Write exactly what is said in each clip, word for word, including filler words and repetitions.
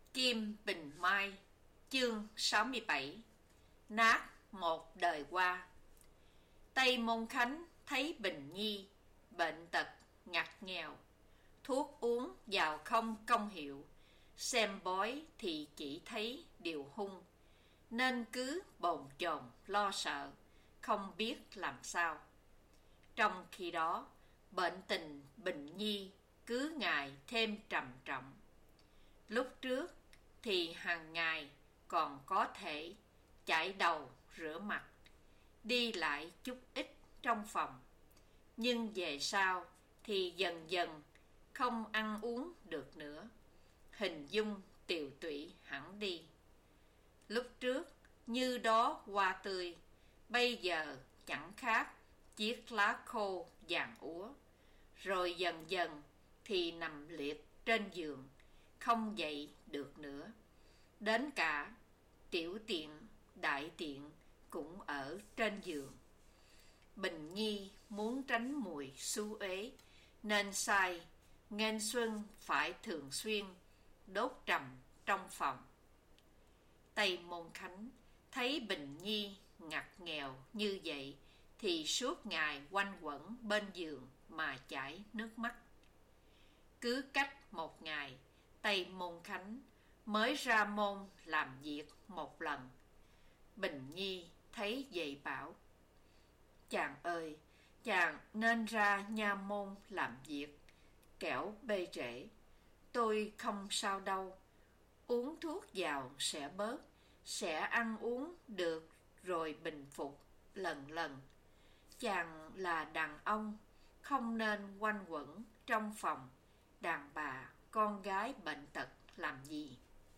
Kim Bình Mai. Chương sáu mươi bảy. Nát một đời qua. Tây Môn Khánh thấy Bình Nhi bệnh tật ngặt nghèo, thuốc uống vào không công hiệu, xem bói thì chỉ thấy điều hung, nên cứ bồn chồn lo sợ, không biết làm sao. Trong khi đó, bệnh tình Bình Nhi cứ ngày thêm trầm trọng. Lúc trước thì hàng ngày còn có thể chải đầu rửa mặt, đi lại chút ít trong phòng, nhưng về sau thì dần dần không ăn uống được nữa, hình dung tiều tụy hẳn đi. Lúc trước như đó hoa tươi, bây giờ chẳng khác chiếc lá khô vàng úa. Rồi dần dần thì nằm liệt trên giường, không dậy được nữa. Đến cả tiểu tiện, đại tiện cũng ở trên giường. Bình Nhi muốn tránh mùi xú uế, nên sai Nghênh Xuân phải thường xuyên đốt trầm trong phòng. Tây Môn Khánh thấy Bình Nhi ngặt nghèo như vậy thì suốt ngày quanh quẩn bên giường mà chảy nước mắt. Cứ cách một ngày, Tây Môn Khánh mới ra môn làm việc một lần. Bình Nhi thấy vậy bảo: "Chàng ơi, chàng nên ra nha môn làm việc, kẻo bê trễ. Tôi không sao đâu, uống thuốc vào sẽ bớt, sẽ ăn uống được rồi bình phục lần lần. Chàng là đàn ông, không nên quanh quẩn trong phòng đàn bà con gái bệnh tật làm gì."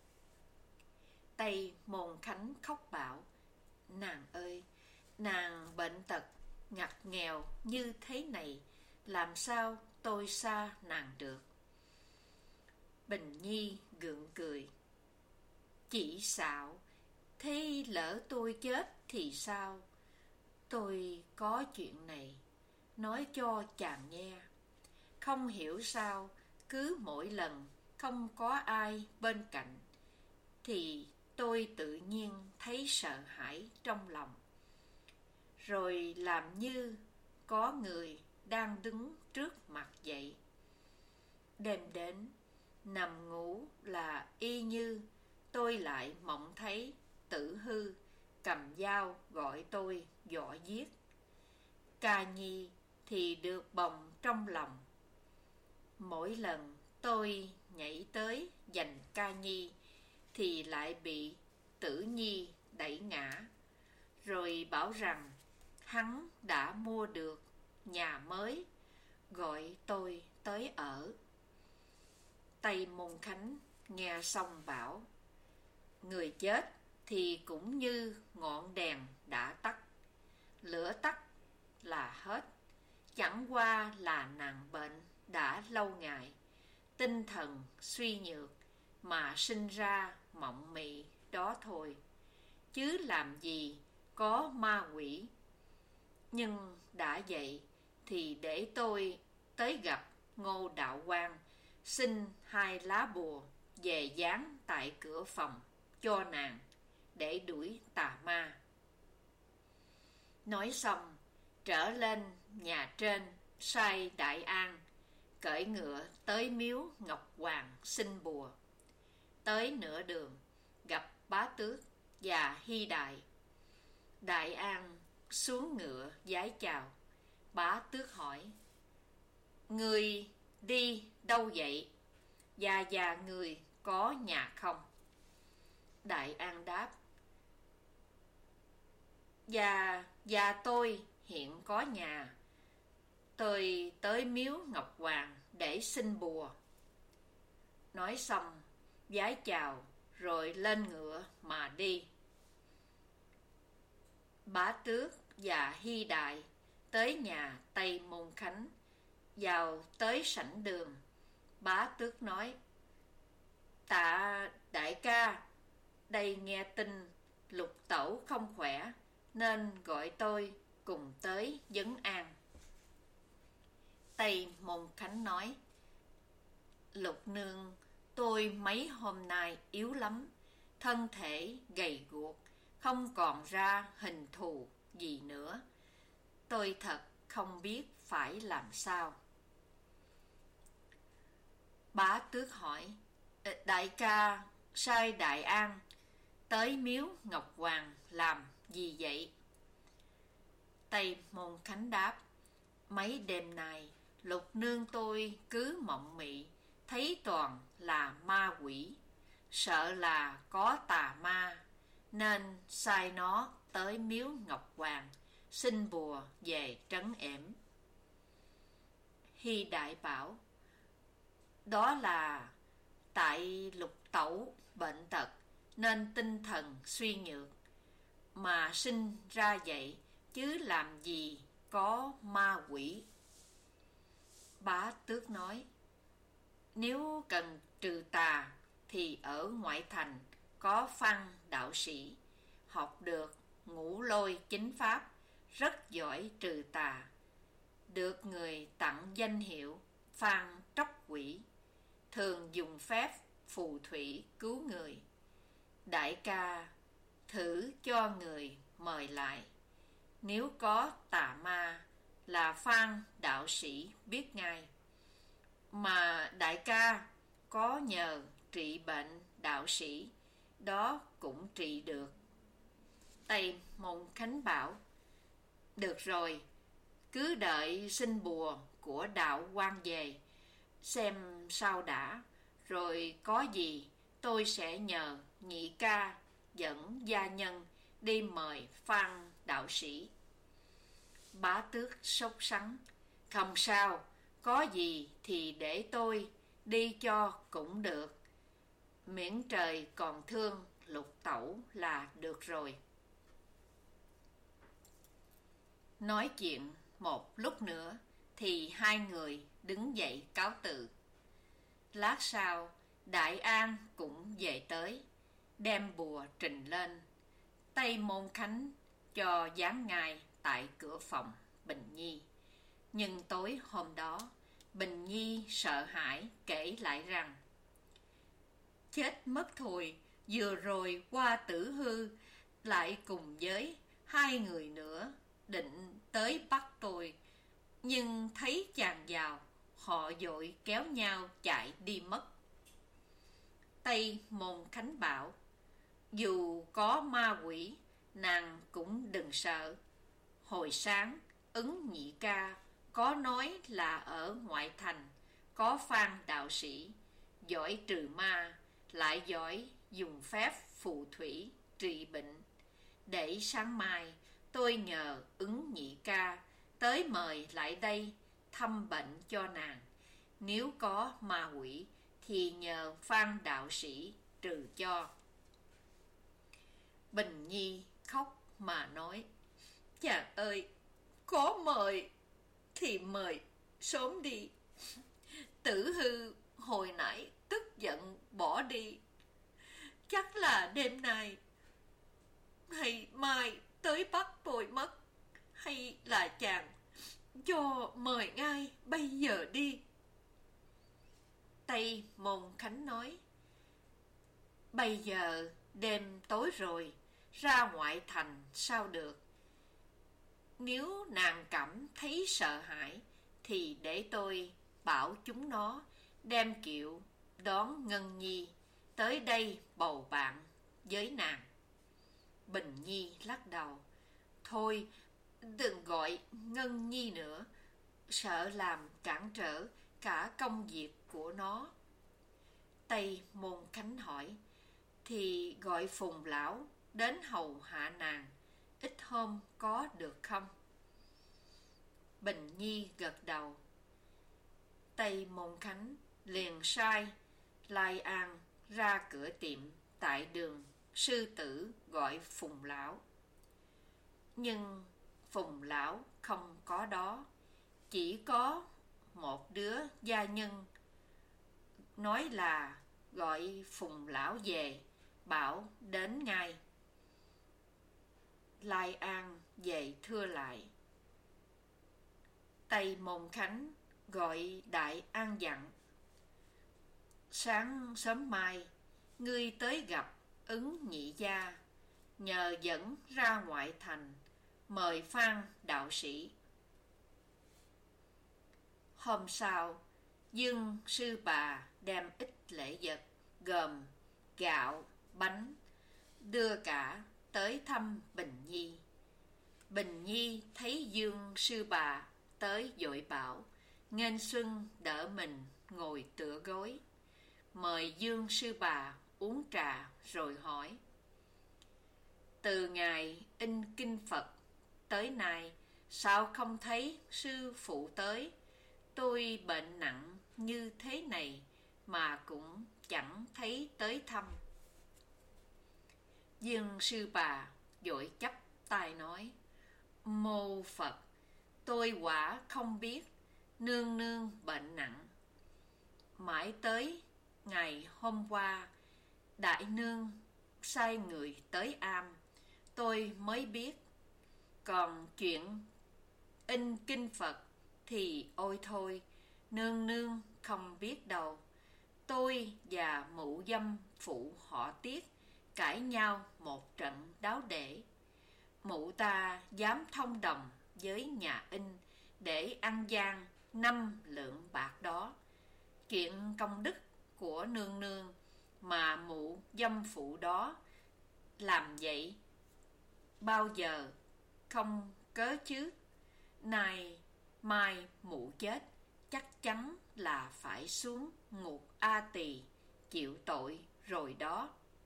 Tây Môn Khánh khóc bảo: "Nàng ơi, nàng bệnh tật ngặt nghèo như thế này, làm sao tôi xa nàng được?" Bình Nhi gượng cười: "Chỉ xạo, thế lỡ tôi chết thì sao? Tôi có chuyện này nói cho chàng nghe. Không hiểu sao cứ mỗi lần không có ai bên cạnh thì tôi tự nhiên thấy sợ hãi trong lòng, rồi làm như có người đang đứng trước mặt vậy. Đêm đến nằm ngủ là y như tôi lại mộng thấy Tử Hư cầm dao gọi tôi dọa giết. Ca Nhi thì được bồng trong lòng. Mỗi lần tôi nhảy tới giành Ca Nhi thì lại bị Tử Nhi đẩy ngã, rồi bảo rằng hắn đã mua được nhà mới, gọi tôi tới ở." Tây Môn Khánh nghe xong bảo: "Người chết thì cũng như ngọn đèn đã tắt, lửa tắt là hết. Chẳng qua là nàng bệnh đã lâu ngày, tinh thần suy nhược mà sinh ra mộng mị đó thôi, chứ làm gì có ma quỷ. Nhưng đã vậy thì để tôi tới gặp Ngô Đạo Quan, xin hai lá bùa về dán tại cửa phòng cho nàng để đuổi tà ma." Nói xong trở lên nhà trên, sai Đại An cởi ngựa tới miếu Ngọc Hoàng xin bùa. Tới nửa đường gặp Bá Tước và Hy Đại. Đại An xuống ngựa vái chào. Bá Tước hỏi: "Người đi đâu vậy? Và già người có nhà không?" Đại An đáp: Và Và tôi hiện có nhà. Tôi tới miếu Ngọc Hoàng để xin bùa." Nói xong vái chào rồi lên ngựa mà đi. Bá Tước và Hy Đại tới nhà Tây Môn Khánh. Vào tới sảnh đường, Bá Tước nói: "Tạ đại ca, đây nghe tin Lục Tẩu không khỏe, nên gọi tôi cùng tới vấn an." Tây Môn Khánh nói: "Lục nương Tôi mấy hôm nay yếu lắm, thân thể gầy guộc, không còn ra hình thù gì nữa. Tôi thật không biết phải làm sao. Bá Tước hỏi, đại ca sai Đại An tới miếu Ngọc Hoàng làm gì vậy? Tây Môn Khánh đáp, mấy đêm nay Lục nương tôi cứ mộng mị, thấy toàn là ma quỷ, sợ là có tà ma, nên sai nó tới miếu Ngọc Hoàng xin bùa về trấn ẻm. Hy Đại bảo, đó là tại Lục tẩu bệnh tật nên tinh thần suy nhược mà sinh ra vậy, chứ làm gì có ma quỷ. Bá Tước nói, nếu cần trừ tà thì ở ngoại thành có Phan đạo sĩ, học được ngũ lôi chính pháp, rất giỏi trừ tà, được người tặng danh hiệu Phan Tróc Quỷ, thường dùng phép phù thủy cứu người. Đại ca thử cho người mời lại, nếu có tà ma là Phan đạo sĩ biết ngay. Mà đại ca có nhờ trị bệnh đạo sĩ, đó cũng trị được. Tây Môn Khánh bảo, được rồi, cứ đợi xin bùa của đạo quan về, xem sao đã, rồi có gì tôi sẽ nhờ nhị ca dẫn gia nhân đi mời Phan đạo sĩ. Bá Tước sốt sắng, không sao, có gì thì để tôi đi cho cũng được, miễn trời còn thương Lục tẩu là được rồi. Nói chuyện một lúc nữa thì hai người đứng dậy cáo từ. Lát sau Đại An cũng về tới, đem bùa trình lên. Tây Môn Khánh cho dán ngay tại cửa phòng Bình Nhi. Nhưng tối hôm đó Bình Nhi sợ hãi kể lại rằng, chết mất thôi, vừa rồi qua Tử Hư lại cùng với hai người nữa định tới bắt tôi, nhưng thấy chàng vào, họ vội kéo nhau chạy đi mất. Tây Môn Khánh bảo, dù có ma quỷ, nàng cũng đừng sợ. Hồi sáng Ứng nhị ca có nói là ở ngoại thành có Phan đạo sĩ, giỏi trừ ma, lại giỏi dùng phép phù thủy trị bệnh. Để sáng mai tôi nhờ Ứng nhị ca tới mời lại đây thăm bệnh cho nàng. Nếu có ma quỷ thì nhờ Phan đạo sĩ trừ cho. Bình Nhi khóc mà nói, chàng ơi, có mời thì mời sớm đi. Tử Hư hồi nãy tức giận bỏ đi, chắc là đêm nay hay mai tới bắt tôi mất, hay là chàng cho mời ngay bây giờ đi. Tây Môn Khánh nói, bây giờ đêm tối rồi, ra ngoại thành sao được. Nếu nàng cảm thấy sợ hãi thì để tôi bảo chúng nó đem kiệu đón Ngân Nhi tới đây bầu bạn với nàng. Bình Nhi lắc đầu, thôi đừng gọi Ngân Nhi nữa, sợ làm cản trở cả công việc của nó. Tây Môn Khánh hỏi, thì gọi Phùng lão đến hầu hạ nàng ít hôm có được không? Bình Nhi gật đầu. Tây Môn Khánh liền sai Lai An ra cửa tiệm tại đường Sư Tử gọi Phùng lão. Nhưng Phùng lão không có đó, chỉ có một đứa gia nhân nói là gọi Phùng lão về, bảo đến ngay. Lai An về thưa lại. Tây Môn Khánh gọi Đại An dặn, Sáng sớm mai, ngươi tới gặp Ứng Nhị Gia, nhờ dẫn ra ngoại thành, mời Phan đạo sĩ. Hôm sau, Dương sư bà đem ít lễ vật gồm gạo, bánh, đưa cả tới thăm Bình Nhi. Bình Nhi thấy Dương sư bà tới vội bảo, nghênh xuân đỡ mình ngồi tựa gối, mời Dương sư bà uống trà rồi hỏi: từ ngày in kinh Phật tới nay, sao không thấy sư phụ tới? Tôi bệnh nặng như thế này mà cũng chẳng thấy tới thăm. Dương sư bà vội chắp tay nói: mô Phật, tôi quả không biết nương nương bệnh nặng. Mãi tới ngày hôm qua, đại nương sai người tới am, tôi mới biết. Còn chuyện in kinh Phật thì ôi thôi, nương nương không biết đâu. Tôi và mụ dâm phụ họ Tiết cãi nhau một trận đáo để. Mụ ta dám thông đồng với nhà in để ăn gian năm lượng bạc đó. Chuyện công đức của nương nương mà mụ dâm phụ đó làm vậy bao giờ không cớ chứ. Này mai mụ chết, chắc chắn là phải xuống ngục A Tỳ chịu tội rồi đó.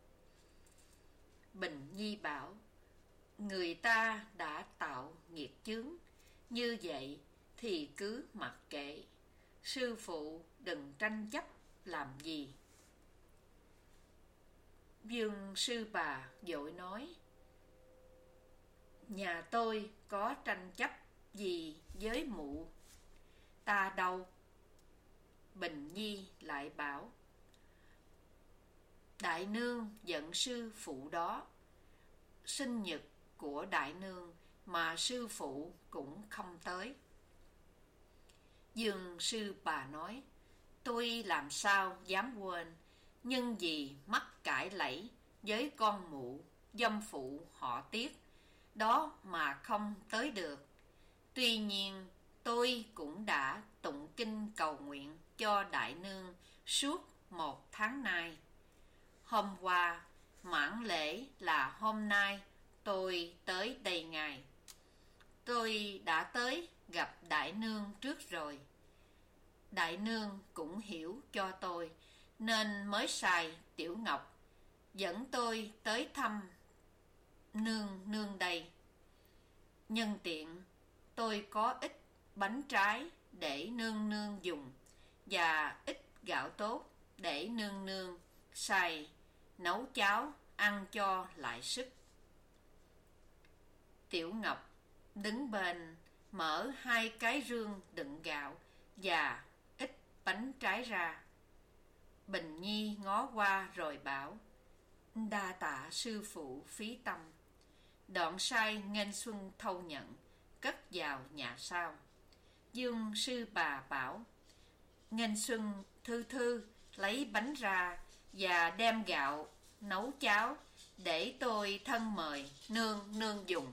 Bình Nhi bảo: người ta đã tạo nghiệt chướng như vậy thì cứ mặc kệ, sư phụ đừng tranh chấp làm gì. Dương sư bà vội nói: nhà tôi có tranh chấp gì với mụ ta đâu. Bình Nhi lại bảo: đại nương giận sư phụ đó, sinh nhật của đại nương mà sư phụ cũng không tới. Dương sư bà nói: tôi làm sao dám quên, nhưng vì mắc cãi lẫy với con mụ dâm phụ họ Tiết đó mà không tới được. Tuy nhiên tôi cũng đã tụng kinh cầu nguyện cho đại nương suốt một tháng nay. Hôm qua mãn lễ là hôm nay tôi tới đây ngày. Tôi đã tới gặp đại nương trước rồi. Đại nương cũng hiểu cho tôi, nên mới sai Tiểu Ngọc dẫn tôi tới thăm nương nương đây. Nhân tiện tôi có ít bánh trái để nương nương dùng, và ít gạo tốt để nương nương xay nấu cháo ăn cho lại sức. Tiểu Ngọc đứng bên mở hai cái rương đựng gạo và ít bánh trái ra. Bình Nhi ngó qua rồi bảo: đa tạ sư phụ phí tâm. Đoạn sai nghênh xuân thâu nhận, cất vào nhà sau. Dương sư bà bảo: nghênh xuân thư thư lấy bánh ra và đem gạo nấu cháo để tôi thân mời nương nương dùng.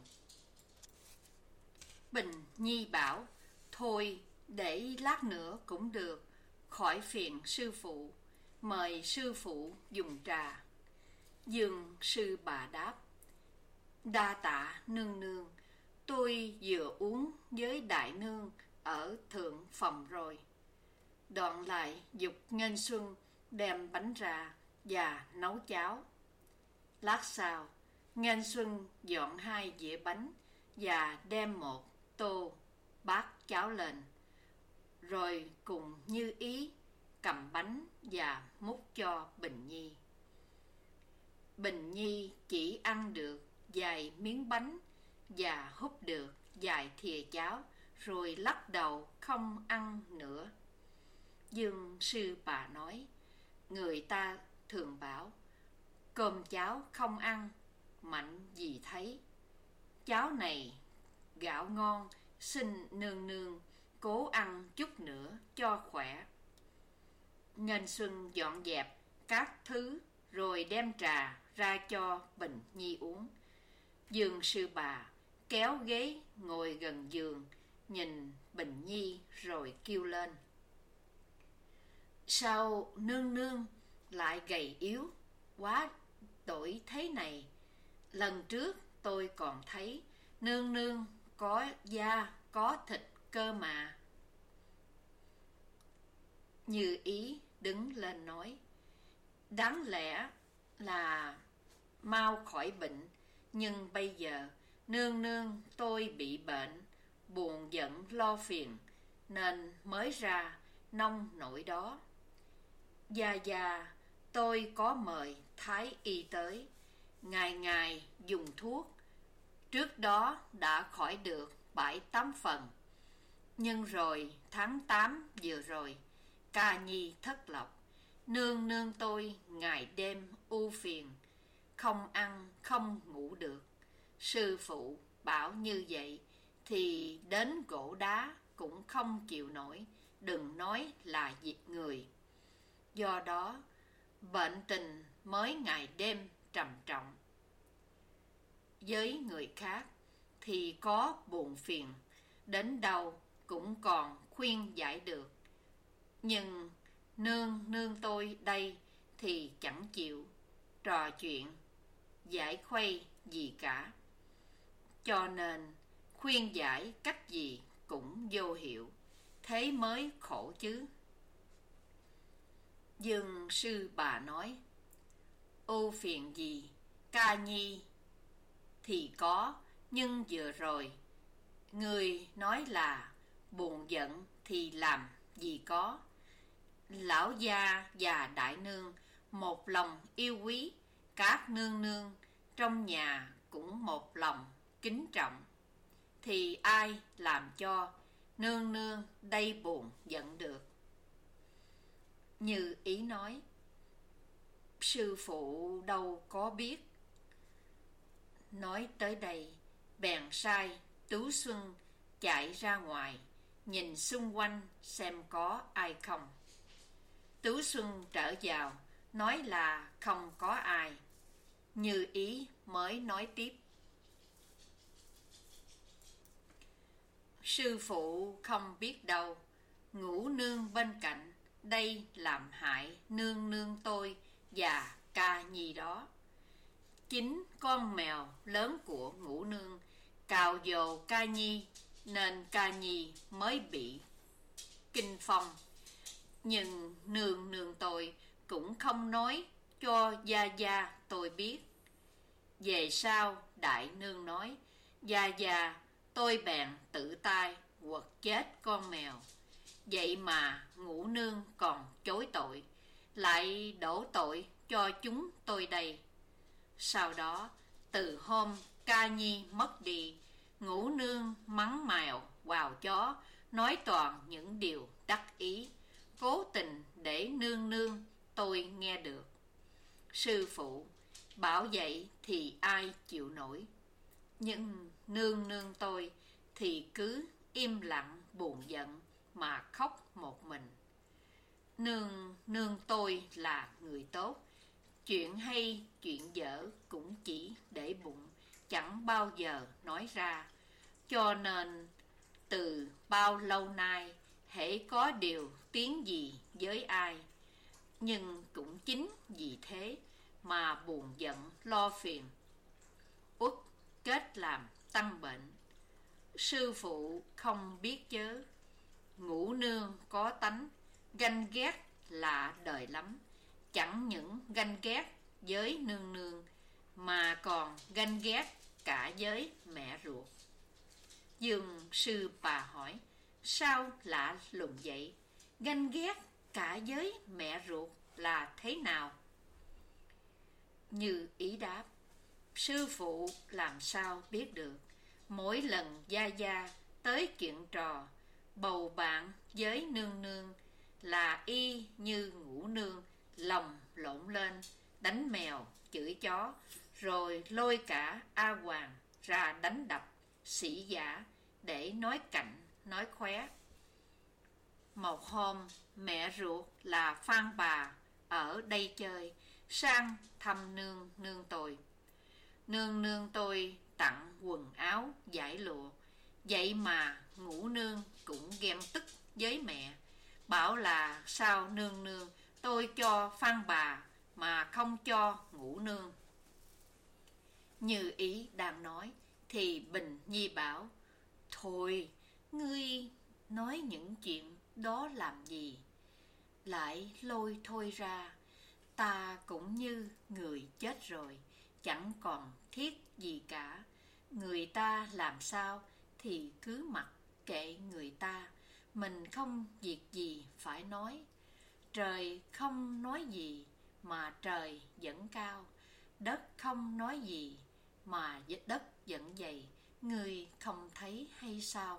Bình Nhi bảo: thôi để lát nữa cũng được, khỏi phiền sư phụ, mời sư phụ dùng trà. Dương sư bà đáp: đa tạ nương nương, tôi vừa uống với đại nương ở thượng phòng rồi. Đoạn lại dục nghênh xuân đem bánh ra và nấu cháo. Lát sau, nghênh xuân dọn hai dĩa bánh và đem một tô bát cháo lên, rồi cùng như ý cầm bánh và múc cho Bình Nhi. Bình Nhi chỉ ăn được vài miếng bánh và húp được vài thìa cháo, rồi lắc đầu không ăn nữa. Dương sư bà nói: người ta thường bảo cơm cháo không ăn, mạnh gì thấy. Cháo này gạo ngon, xin nương nương cố ăn chút nữa cho khỏe. Nghênh Xuân dọn dẹp các thứ rồi đem trà ra cho Bình Nhi uống. Dương sư bà kéo ghế ngồi gần giường, nhìn Bình Nhi rồi kêu lên: sao nương nương lại gầy yếu quá đổi thế này? Lần trước tôi còn thấy nương nương có da có thịt cơ mà. Như Ý đứng lên nói: đáng lẽ là mau khỏi bệnh, nhưng bây giờ nương nương tôi bị bệnh, buồn giận lo phiền, nên mới ra nông nổi đó. Gia Gia tôi có mời thái y tới, ngày ngày dùng thuốc, trước đó đã khỏi được bảy tám phần. Nhưng rồi tháng tám vừa rồi, Ca Nhi thất lộc, nương nương tôi ngày đêm ưu phiền, không ăn không ngủ được. Sư phụ bảo như vậy thì đến gỗ đá cũng không chịu nổi, đừng nói là diệt người. Do đó bệnh tình mới ngày đêm trầm trọng. Với người khác thì có buồn phiền, đến đâu cũng còn khuyên giải được, nhưng nương nương tôi đây thì chẳng chịu trò chuyện giải khuây gì cả, cho nên khuyên giải cách gì cũng vô hiệu, thế mới khổ chứ. Dương sư bà nói: ưu phiền gì Ca Nhi thì có, nhưng vừa rồi người nói là buồn giận thì làm gì có. Lão gia và đại nương một lòng yêu quý, các nương nương trong nhà cũng một lòng kính trọng, thì ai làm cho nương nương đây buồn giận được. Như Ý nói: sư phụ đâu có biết. Nói tới đây bèn sai Tú Xuân chạy ra ngoài, nhìn xung quanh xem có ai không. Tú Xuân trở vào, nói là không có ai. Như Ý mới nói tiếp: sư phụ không biết đâu, ngũ nương bên cạnh đây làm hại nương nương tôi và Ca Nhi đó. Chính con mèo lớn của ngũ nương cào dồ Ca Nhi, nên Ca Nhi mới bị kinh phong. Nhưng nương nương tôi cũng không nói cho Gia Gia tôi biết. Về sau đại nương nói: Gia Gia tôi bèn tự tay quật chết con mèo. Vậy mà ngũ nương còn chối tội, lại đổ tội cho chúng tôi đây. Sau đó từ hôm Ca Nhi mất đi, ngũ nương mắng mèo quào chó, nói toàn những điều đắc ý, cố tình để nương nương tôi nghe được. Sư phụ bảo vậy thì ai chịu nổi, nhưng nương nương tôi thì cứ im lặng buồn giận mà khóc một mình. Nương nương tôi là người tốt, chuyện hay chuyện dở cũng chỉ để bụng, chẳng bao giờ nói ra. Cho nên từ bao lâu nay hễ có điều tiếng gì với ai, nhưng cũng chính vì thế mà buồn giận lo phiền, uất kết làm tăng bệnh. Sư phụ không biết chớ, ngũ nương có tánh ganh ghét lạ đời lắm, chẳng những ganh ghét với nương nương mà còn ganh ghét cả với mẹ ruột. Dương sư bà hỏi: sao lạ lùng vậy? Ganh ghét cả với mẹ ruột là thế nào? Như Ý đáp: sư phụ làm sao biết được. Mỗi lần Gia Gia tới chuyện trò bầu bạn với nương nương là y như ngũ nương lòng lộn lên, đánh mèo chửi chó, rồi lôi cả A Hoàng ra đánh đập sĩ giả để nói cạnh nói khóe. Một hôm, mẹ ruột là Phan bà ở đây chơi, sang thăm nương nương tôi. Nương nương tôi tặng quần áo, vải lụa, vậy mà ngũ nương cũng ghen tức với mẹ, bảo là sao nương nương tôi cho Phan bà mà không cho ngũ nương. Như ý đang nói thì Bình Nhi bảo: thôi, ngươi nói những chuyện đó làm gì? Lại lôi thôi ra, ta cũng như người chết rồi, chẳng còn thiết gì cả. Người ta làm sao thì cứ mặc kệ người ta, mình không việc gì phải nói. Trời không nói gì mà trời vẫn cao, đất không nói gì mà đất vẫn dày, người không thấy hay sao?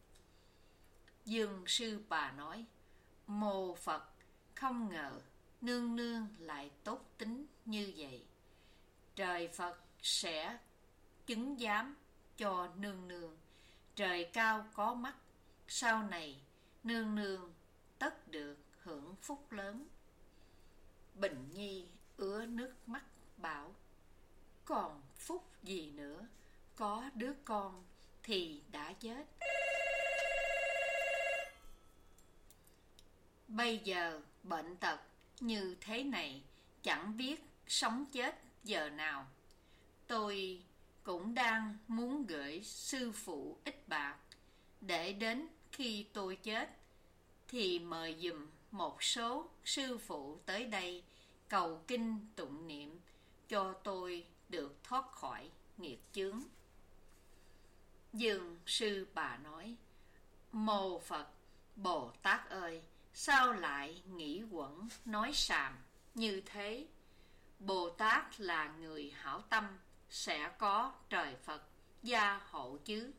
Dương sư bà nói: mô Phật, không ngờ nương nương lại tốt tính như vậy. Trời Phật sẽ chứng giám cho nương nương. Trời cao có mắt, sau này nương nương tất được hưởng phúc lớn. Bình Nhi ứa nước mắt bảo: còn phúc gì nữa, có đứa con thì đã chết. Bây giờ bệnh tật như thế này, chẳng biết sống chết giờ nào. Tôi cũng đang muốn gửi sư phụ ít bạc, để đến khi tôi chết thì mời giùm một số sư phụ tới đây cầu kinh tụng niệm cho tôi được thoát khỏi nghiệt chướng. Dương sư bà nói: mô Phật, Bồ Tát ơi, sao lại nghĩ quẩn nói xàm như thế? Bồ Tát là người hảo tâm, sẽ có trời Phật gia hộ chứ.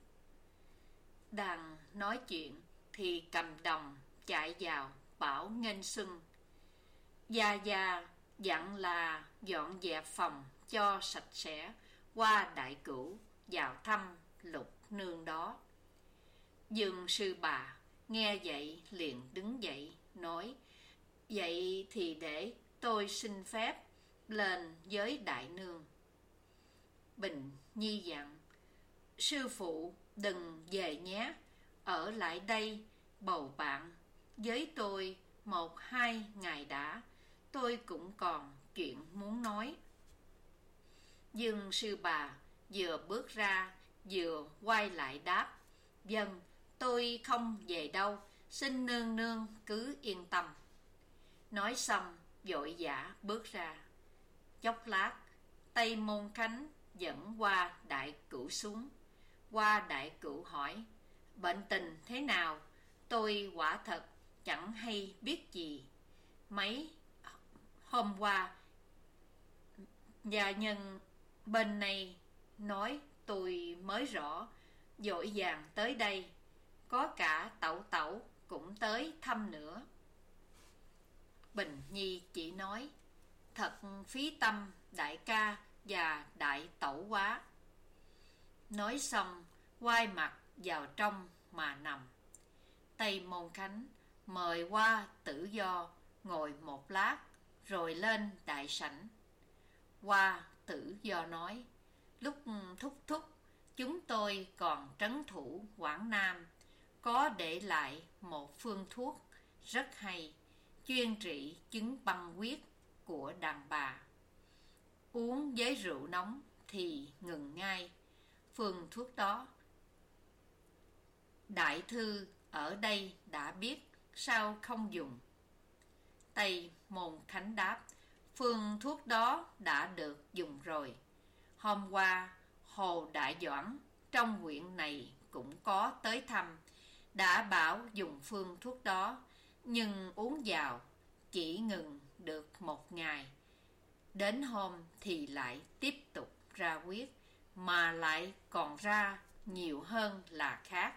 Đang nói chuyện thì Cầm Đồng chạy vào bảo nghênh xuân. Gia Gia dặn là dọn dẹp phòng cho sạch sẽ, qua đại cửu vào thăm Lục nương đó. Dương sư bà nghe vậy liền đứng dậy nói: vậy thì để tôi xin phép lên với đại nương. Bình Nhi dặn: sư phụ đừng về nhé, ở lại đây bầu bạn với tôi một hai ngày đã, tôi cũng còn chuyện muốn nói. Dương sư bà vừa bước ra vừa quay lại đáp: vâng, tôi không về đâu, xin nương nương cứ yên tâm. Nói xong vội vã bước ra. Chốc lát, Tây Môn Khánh dẫn qua đại cửu xuống. Qua đại cửu hỏi: bệnh tình thế nào? Tôi quả thật chẳng hay biết gì. Mấy hôm qua gia nhân bên này nói tôi mới rõ, vội vàng tới đây, có cả tẩu tẩu cũng tới thăm nữa. Bình Nhi chỉ nói: thật phí tâm đại ca và đại tẩu quá. Nói xong quay mặt vào trong mà nằm. Tây Môn Khánh mời qua Tử Do ngồi một lát rồi lên đại sảnh. Qua Tử Do nói: lúc thúc thúc chúng tôi còn trấn thủ Quảng Nam, có để lại một phương thuốc rất hay, chuyên trị chứng băng huyết của đàn bà. Uống với rượu nóng thì ngừng ngay. Phương thuốc đó đại thư ở đây đã biết, sao không dùng? Tây Môn Khánh đáp: phương thuốc đó đã được dùng rồi. Hôm qua Hồ Đại Doãn trong huyện này cũng có tới thăm, đã bảo dùng phương thuốc đó, nhưng uống vào chỉ ngừng được một ngày, đến hôm thì lại tiếp tục ra huyết, mà lại còn ra nhiều hơn là khác.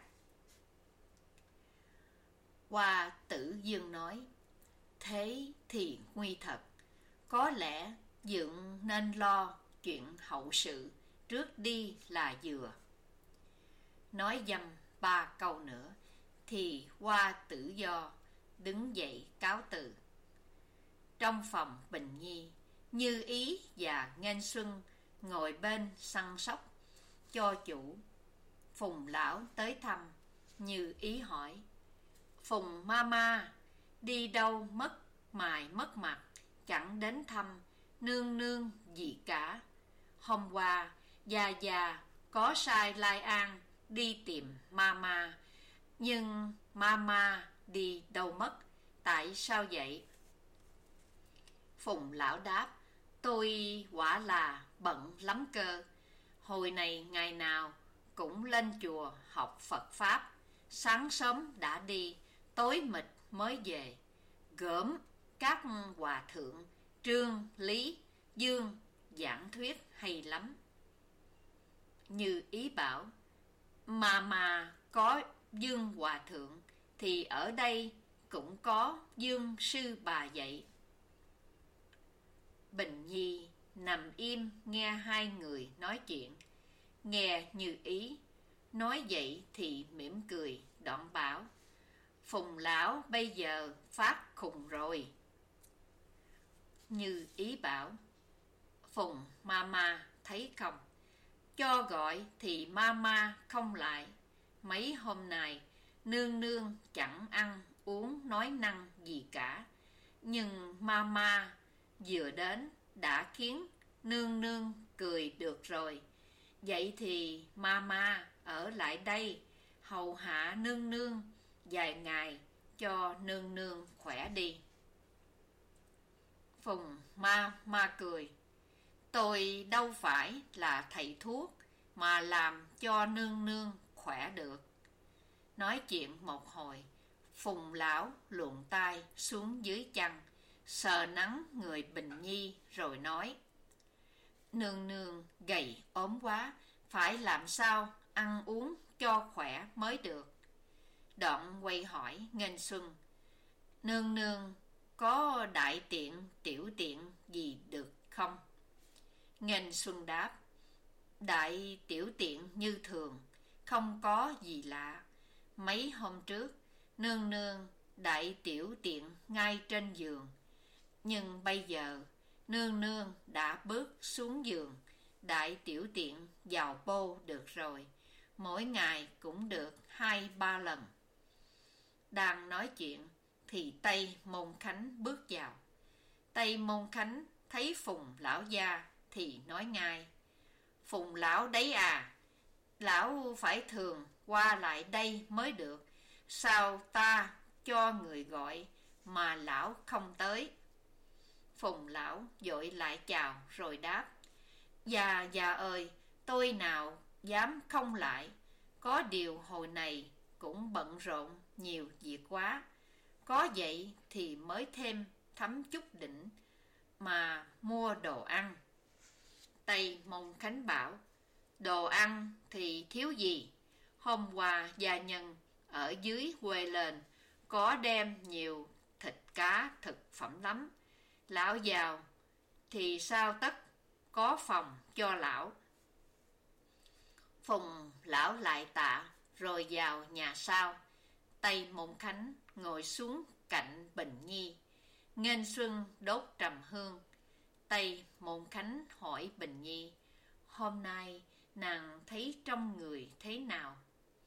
Hoa Tử Dương nói: thế thì nguy thật, có lẽ dượng nên lo chuyện hậu sự trước đi là vừa. Nói dăm ba câu nữa thì Hoa Tử Do đứng dậy cáo từ. Trong phòng Bình Nhi, Như Ý và Nghênh Xuân ngồi bên săn sóc cho chủ. Phùng lão tới thăm. Như Ý hỏi: Phùng mama đi đâu mất mài mất mặt, chẳng đến thăm nương nương gì cả. Hôm qua già già có sai Lai An đi tìm mama, nhưng mama đi đâu mất, tại sao vậy? Phùng lão đáp: Tôi quả là bận lắm cơ. Hồi này ngày nào cũng lên chùa học Phật Pháp, sáng sớm đã đi, tối mịt mới về. Gớm các hòa thượng Trương, Lý, Dương giảng thuyết hay lắm. Như Ý bảo: Mà mà có Dương hòa thượng thì ở đây cũng có Dương sư bà dạy. Bình Nhi nằm im nghe hai người nói chuyện. Nghe Như Ý nói vậy thì mỉm cười, đoạn bảo: Phùng lão bây giờ phát khùng rồi. Như Ý bảo: Phùng mama thấy không, cho gọi thì mama không lại. Mấy hôm nay nương nương chẳng ăn uống nói năng gì cả, nhưng mama vừa đến đã khiến nương nương cười được rồi. Vậy thì mama ở lại đây hầu hạ nương nương vài ngày cho nương nương khỏe đi. Phùng ma ma cười: Tôi đâu phải là thầy thuốc mà làm cho nương nương khỏe được. Nói chuyện một hồi, Phùng lão luồn tay xuống dưới chăn, sờ nắng người Bình Nhi rồi nói: Nương nương gầy ốm quá, phải làm sao ăn uống cho khỏe mới được. Đoạn quay hỏi Nghênh Xuân: Nương nương có đại tiện tiểu tiện gì được không? Nghênh Xuân đáp: Đại tiểu tiện như thường, không có gì lạ. Mấy hôm trước nương nương đại tiểu tiện ngay trên giường, nhưng bây giờ nương nương đã bước xuống giường, đại tiểu tiện vào bô được rồi. Mỗi ngày cũng được hai ba lần. Đang nói chuyện thì Tây Môn Khánh bước vào. Tây Môn Khánh thấy Phùng lão gia thì nói ngay: Phùng lão đấy à, lão phải thường qua lại đây mới được. Sao ta cho người gọi mà lão không tới? Phùng lão vội lại chào rồi đáp: Dạ dạ ơi, tôi nào dám không lại. Có điều hồi này cũng bận rộn nhiều việc quá, có vậy thì mới thêm thấm chút đỉnh mà mua đồ ăn. Tây Môn Khánh bảo: Đồ ăn thì thiếu gì. Hôm qua gia nhân ở dưới quê lên có đem nhiều thịt cá thực phẩm lắm. Lão giàu thì sao tất có phòng cho lão. Phùng lão lại tạ rồi vào nhà sau. Tây Môn Khánh ngồi xuống cạnh Bình Nhi. Nghênh Xuân đốt trầm hương. Tây Môn Khánh hỏi Bình Nhi: Hôm nay nàng thấy trong người thế nào?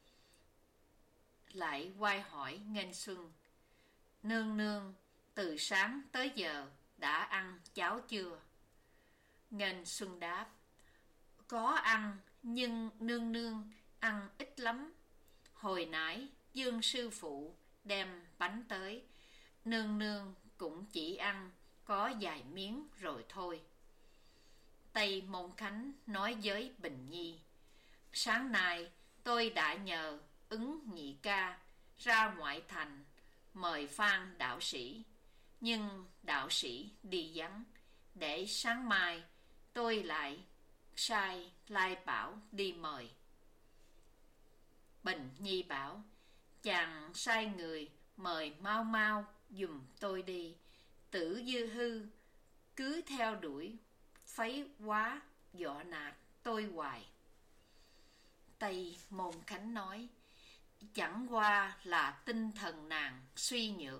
Lại quay hỏi Nghênh Xuân: Nương nương từ sáng tới giờ đã ăn cháo chưa? Nghênh Xuân đáp: Có ăn, nhưng nương nương ăn ít lắm. Hồi nãy Dương sư phụ đem bánh tới, nương nương cũng chỉ ăn có vài miếng rồi thôi. Tây Môn Khánh nói với Bình Nhi: Sáng nay tôi đã nhờ Ứng nhị ca ra ngoại thành mời Phan đạo sĩ, nhưng đạo sĩ đi vắng, để sáng mai tôi lại sai Lai Bảo đi mời. Bình Nhi bảo: Chàng sai người mời mau mau giùm tôi đi. Tử Dư Hư cứ theo đuổi phấy quá dọ nạt tôi hoài. Tây Môn Khánh nói: Chẳng qua là tinh thần nàng suy nhược,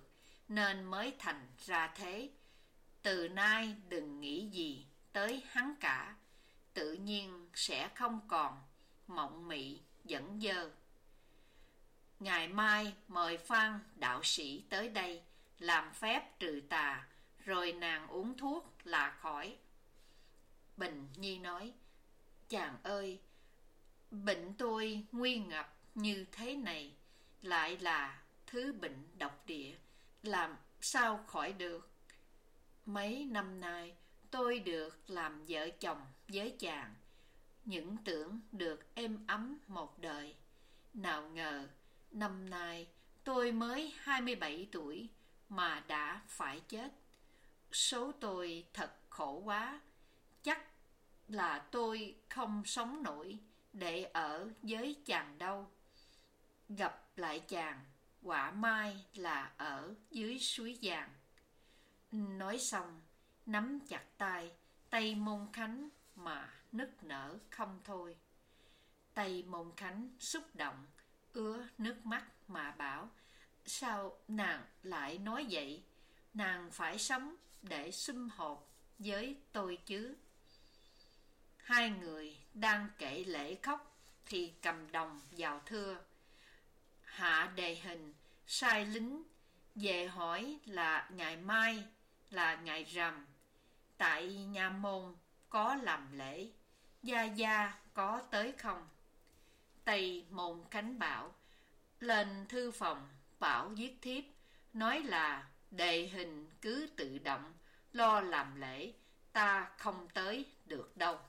nên mới thành ra thế. Từ nay đừng nghĩ gì tới hắn cả, tự nhiên sẽ không còn mộng mị dẫn dơ. Ngày mai mời Phan đạo sĩ tới đây làm phép trừ tà, rồi nàng uống thuốc là khỏi. Bình Nhi nói, chàng ơi, bệnh tôi nguy ngập như thế này, lại là thứ bệnh độc địa, làm sao khỏi được. Mấy năm nay tôi được làm vợ chồng với chàng, những tưởng được êm ấm một đời. Nào ngờ năm nay tôi mới hai mươi bảy tuổi mà đã phải chết. Số tôi thật khổ quá, chắc là tôi không sống nổi để ở với chàng đâu. Gặp lại chàng, quả mai là ở dưới suối vàng. Nói xong, nắm chặt tay Tây Môn Khánh mà nức nở không thôi. Tây Môn Khánh xúc động, ứa nước mắt mà bảo, sao nàng lại nói vậy? Nàng phải sống để sum họp với tôi chứ. Hai người đang kể lễ khóc thì Cầm Đồng vào thưa. Hạ Đề Hình sai lính về hỏi là ngày mai là ngày rằm, tại nhà môn có làm lễ, gia gia có tới không? Tây Môn Khánh bảo, lên thư phòng bảo viết thiếp, nói là Đề Hình cứ tự động lo làm lễ, ta không tới được đâu.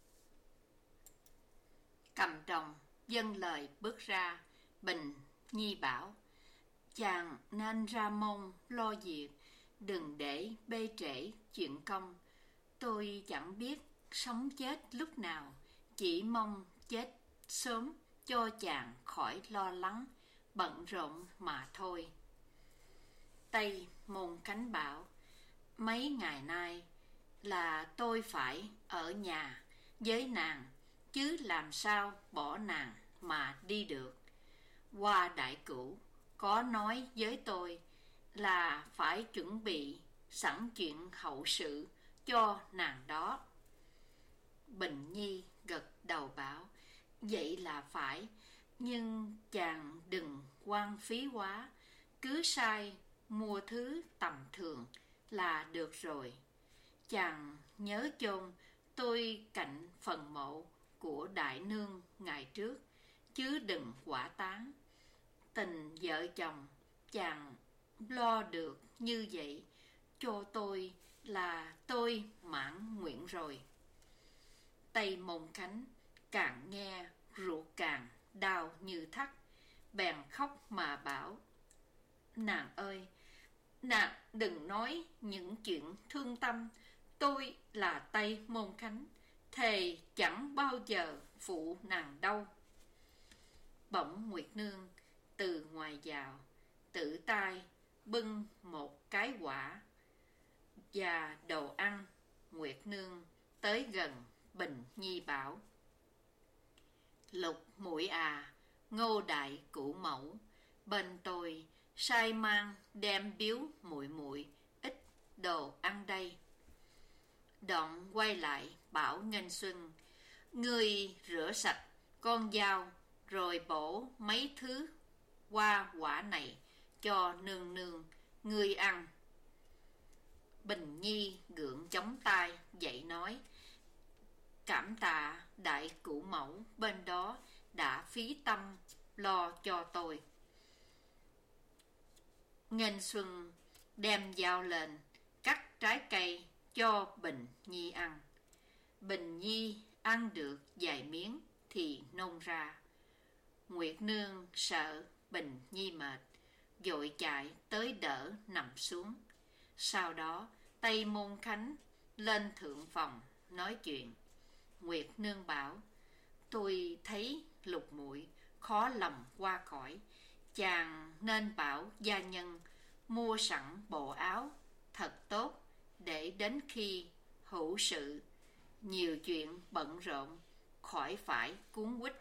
Cầm Đồng dâng lời bước ra. Bình Nhi bảo, chàng nên ra môn lo việc, đừng để bê trễ chuyện công. Tôi chẳng biết sống chết lúc nào, chỉ mong chết sớm cho chàng khỏi lo lắng, bận rộn mà thôi. Tây Môn Khánh bảo, mấy ngày nay là tôi phải ở nhà với nàng, chứ làm sao bỏ nàng mà đi được. Hoa đại cửu có nói với tôi là phải chuẩn bị sẵn chuyện hậu sự cho nàng đó. Bình Nhi gật đầu bảo, vậy là phải, nhưng chàng đừng hoang phí quá, cứ sai mua thứ tầm thường là được rồi. Chàng nhớ chôn tôi cạnh phần mộ của đại nương ngày trước, chứ đừng hỏa táng. Tình vợ chồng chàng lo được như vậy cho tôi là tôi mãn nguyện rồi. Tây Môn Khánh càng nghe ruột càng đau như thắt, bèn khóc mà bảo, nàng ơi, nàng đừng nói những chuyện thương tâm. Tôi là Tây Môn Khánh, thề chẳng bao giờ phụ nàng đâu. Bỗng Nguyệt Nương từ ngoài vào, tự tay bưng một cái quả và đồ ăn. Nguyệt Nương tới gần Bình Nhi bảo, Lục muội à, Ngô đại cụ mẫu bên tôi sai mang đem biếu muội muội ít đồ ăn đây. Đoạn quay lại bảo Nghênh Xuân, ngươi rửa sạch con dao rồi bổ mấy thứ hoa quả này cho nương nương ngươi ăn. Bình Nhi gượng chống tay dậy nói, cảm tạ đại cụ mẫu bên đó đã phí tâm lo cho tôi. Nghênh Xuân đem dao lên cắt trái cây cho Bình Nhi ăn. Bình Nhi ăn được vài miếng thì nôn ra. Nguyệt Nương sợ Bình Nhi mệt, vội chạy tới đỡ nằm xuống. Sau đó Tây Môn Khánh lên thượng phòng nói chuyện. Nguyệt Nương bảo, tôi thấy Lục muội khó lòng qua khỏi, chàng nên bảo gia nhân mua sẵn bộ áo thật tốt, để đến khi hữu sự nhiều chuyện bận rộn khỏi phải cuốn quýt.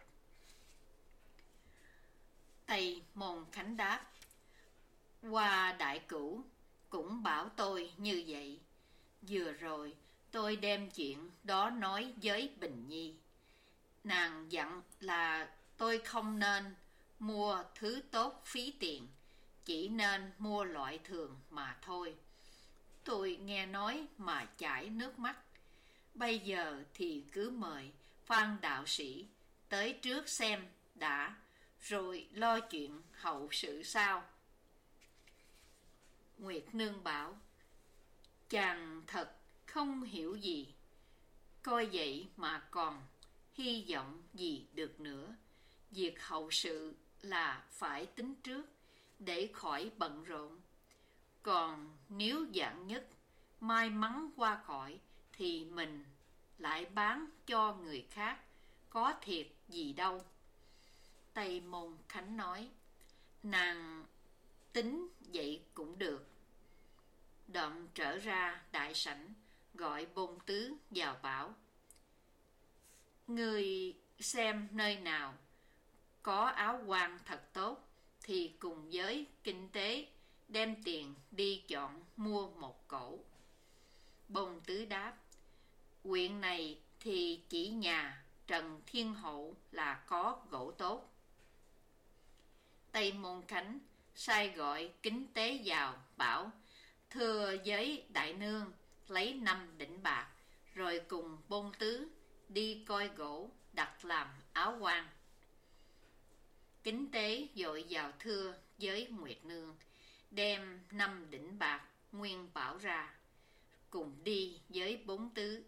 Tây Môn Khánh đáp, Hoa đại cửu cũng bảo tôi như vậy. Vừa rồi tôi đem chuyện đó nói với Bình Nhi. Nàng dặn là tôi không nên mua thứ tốt phí tiền, chỉ nên mua loại thường mà thôi. Tôi nghe nói mà chảy nước mắt. Bây giờ thì cứ mời Phan đạo sĩ tới trước xem đã, rồi lo chuyện hậu sự sau. Nguyệt Nương bảo: chàng thật không hiểu gì, coi vậy mà còn hy vọng gì được nữa. Việc hậu sự là phải tính trước để khỏi bận rộn. Còn nếu vạn nhất may mắn qua khỏi thì mình lại bán cho người khác, có thiệt gì đâu. Tây Môn Khánh nói: nàng tính vậy cũng được. Đoạn trở ra đại sảnh, gọi Bôn Tứ vào bảo: người xem nơi nào có áo quan thật tốt thì cùng với kinh tế đem tiền đi chọn mua một cổ. Bôn Tứ đáp: huyện này thì chỉ nhà Trần Thiên Hậu là có gỗ tốt. Tây Môn Khánh sai gọi kính tế vào, bảo: thưa với đại nương lấy năm đỉnh bạc, rồi cùng Bôn Tứ đi coi gỗ đặt làm áo quan. Kính tế vội vào thưa với Nguyệt Nương, đem năm đỉnh bạc nguyên bảo ra, cùng đi với Bôn Tứ.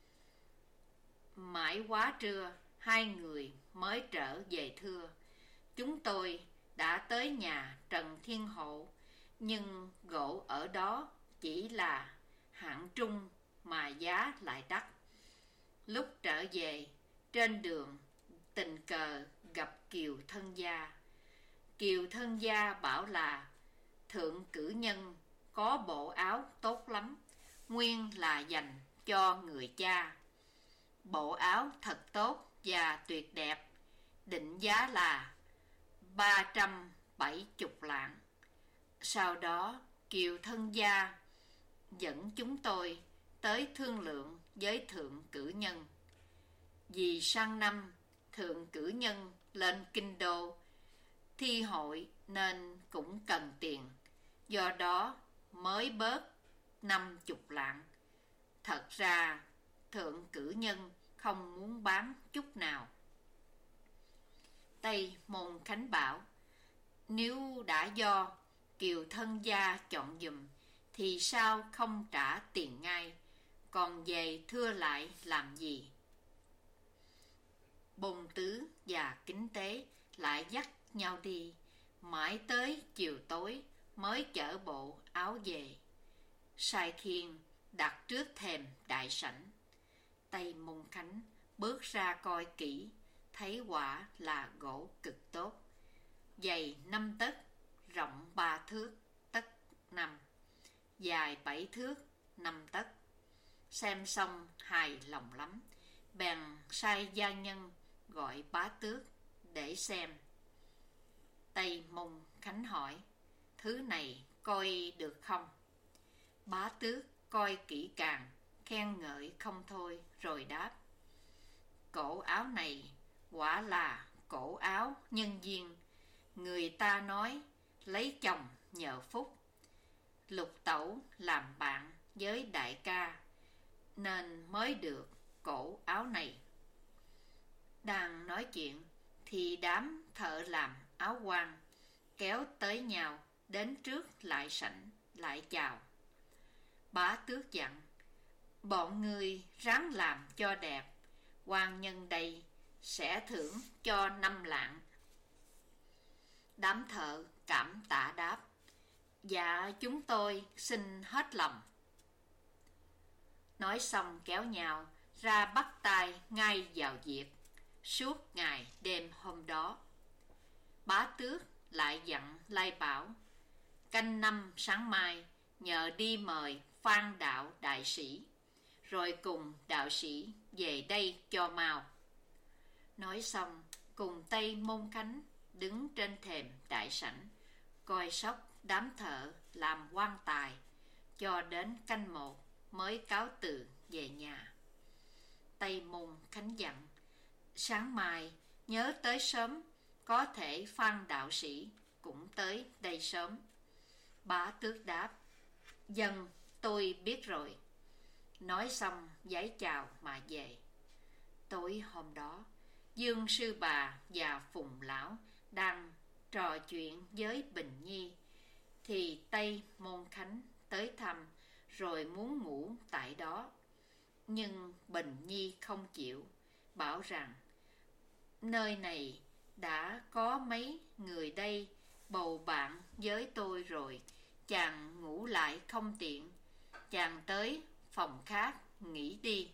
Mãi quá trưa, hai người mới trở về thưa: chúng tôi đã tới nhà Trần Thiên Hộ, nhưng gỗ ở đó chỉ là hạng trung mà giá lại đắt. Lúc trở về, trên đường tình cờ gặp Kiều thân gia. Kiều thân gia bảo là thượng cử nhân có bộ áo tốt lắm, nguyên là dành cho người cha. Bộ áo thật tốt và tuyệt đẹp, định giá là ba trăm bảy mươi lạng. Sau đó Kiều thân gia dẫn chúng tôi tới thương lượng với thượng cử nhân. Vì sang năm thượng cử nhân lên kinh đô thi hội nên cũng cần tiền, do đó mới bớt năm chục lạng. Thật ra thượng cử nhân không muốn bán chút nào. Tây Môn Khánh bảo: nếu đã do Kiều thân gia chọn giùm thì sao không trả tiền ngay, còn về thưa lại làm gì? Bôn Tứ và kính tế lại dắt nhau đi, mãi tới chiều tối mới chở bộ áo về. Sai khiên đặt trước thềm đại sảnh. Tây Môn Khánh bước ra coi kỹ, thấy quả là gỗ cực tốt, dày năm tấc, rộng ba thước tấc năm, dài bảy thước năm tấc. Xem xong hài lòng lắm, bèn sai gia nhân gọi Bá Tước để xem. Tây Môn Khánh hỏi: thứ này coi được không? Bá Tước coi kỹ càng, khen ngợi không thôi, rồi đáp: cổ áo này quả là cổ áo nhân duyên. Người ta nói lấy chồng nhờ phúc. Lục tẩu làm bạn với đại ca nên mới được cổ áo này. Đang nói chuyện thì đám thợ làm áo quan kéo tới nhau đến trước lại sảnh lại chào. Bá Tước dặn: bọn người ráng làm cho đẹp, quan nhân đây sẽ thưởng cho năm lạng. Đám thợ cảm tạ đáp: dạ chúng tôi xin hết lòng. Nói xong kéo nhau ra bắt tay ngay vào việc. Suốt ngày đêm hôm đó, Bá Tước lại dặn Lai Bảo: canh năm sáng mai nhờ đi mời Phan đạo đại sĩ, rồi cùng đạo sĩ về đây cho mau. Nói xong cùng Tây Môn Khánh đứng trên thềm đại sảnh, coi sóc đám thợ làm quan tài cho đến canh một mới cáo từ về nhà. Tây Môn Khánh dặn, sáng mai nhớ tới sớm, có thể Phan đạo sĩ cũng tới đây sớm. Bá Tước đáp, dân tôi biết rồi. Nói xong giái chào mà về. Tối hôm đó, Dương Sư Bà và Phùng Lão đang trò chuyện với Bình Nhi, thì Tây Môn Khánh tới thăm rồi muốn ngủ tại đó. Nhưng Bình Nhi không chịu, bảo rằng nơi này đã có mấy người đây bầu bạn với tôi rồi, chàng ngủ lại không tiện, chàng tới phòng khác nghỉ đi.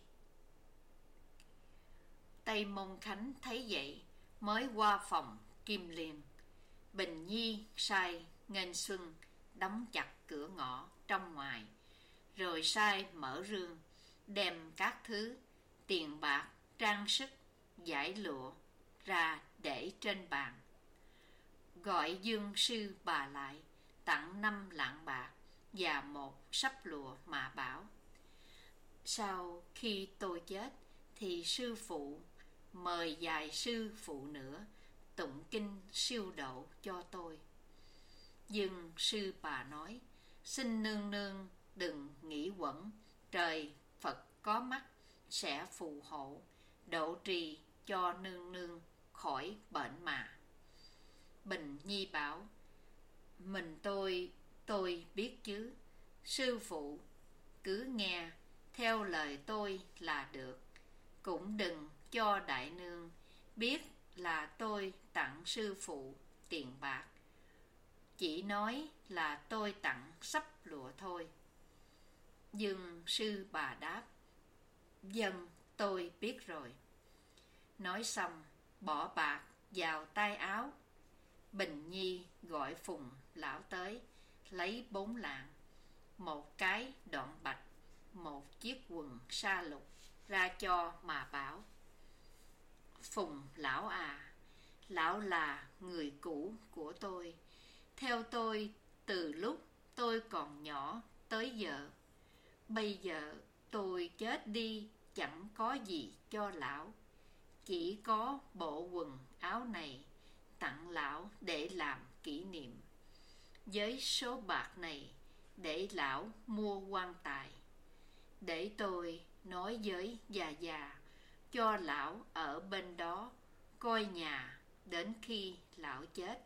Tây Môn Khánh thấy vậy mới qua phòng Kim Liên. Bình Nhi sai nghênh xuân đóng chặt cửa ngõ trong ngoài, rồi sai mở rương đem các thứ tiền bạc, trang sức, dải lụa ra để trên bàn. Gọi Dương Sư Bà lại, tặng năm lạng bạc và một sấp lụa mà bảo, sau khi tôi chết thì sư phụ mời vài sư phụ nữa tụng kinh siêu độ cho tôi. Dương Sư Bà nói, xin nương nương đừng nghĩ quẩn, trời Phật có mắt sẽ phù hộ độ trì cho nương nương khỏi bệnh mà. Bình Nhi bảo, mình tôi tôi biết chứ, sư phụ cứ nghe theo lời tôi là được, cũng đừng cho đại nương biết là tôi tặng sư phụ tiền bạc, chỉ nói là tôi tặng sấp lụa thôi. Dương Sư Bà đáp, dân tôi biết rồi. Nói xong bỏ bạc vào tay áo. Bình Nhi gọi Phùng Lão tới, lấy bốn lạng, một cái đoạn bạch, một chiếc quần sa lục ra cho mà bảo, Phùng Lão à, lão là người cũ của tôi, theo tôi từ lúc tôi còn nhỏ tới giờ. Bây giờ tôi chết đi chẳng có gì cho lão, chỉ có bộ quần áo này tặng lão để làm kỷ niệm. Với số bạc này để lão mua quan tài, để tôi nói với già già cho lão ở bên đó coi nhà đến khi lão chết.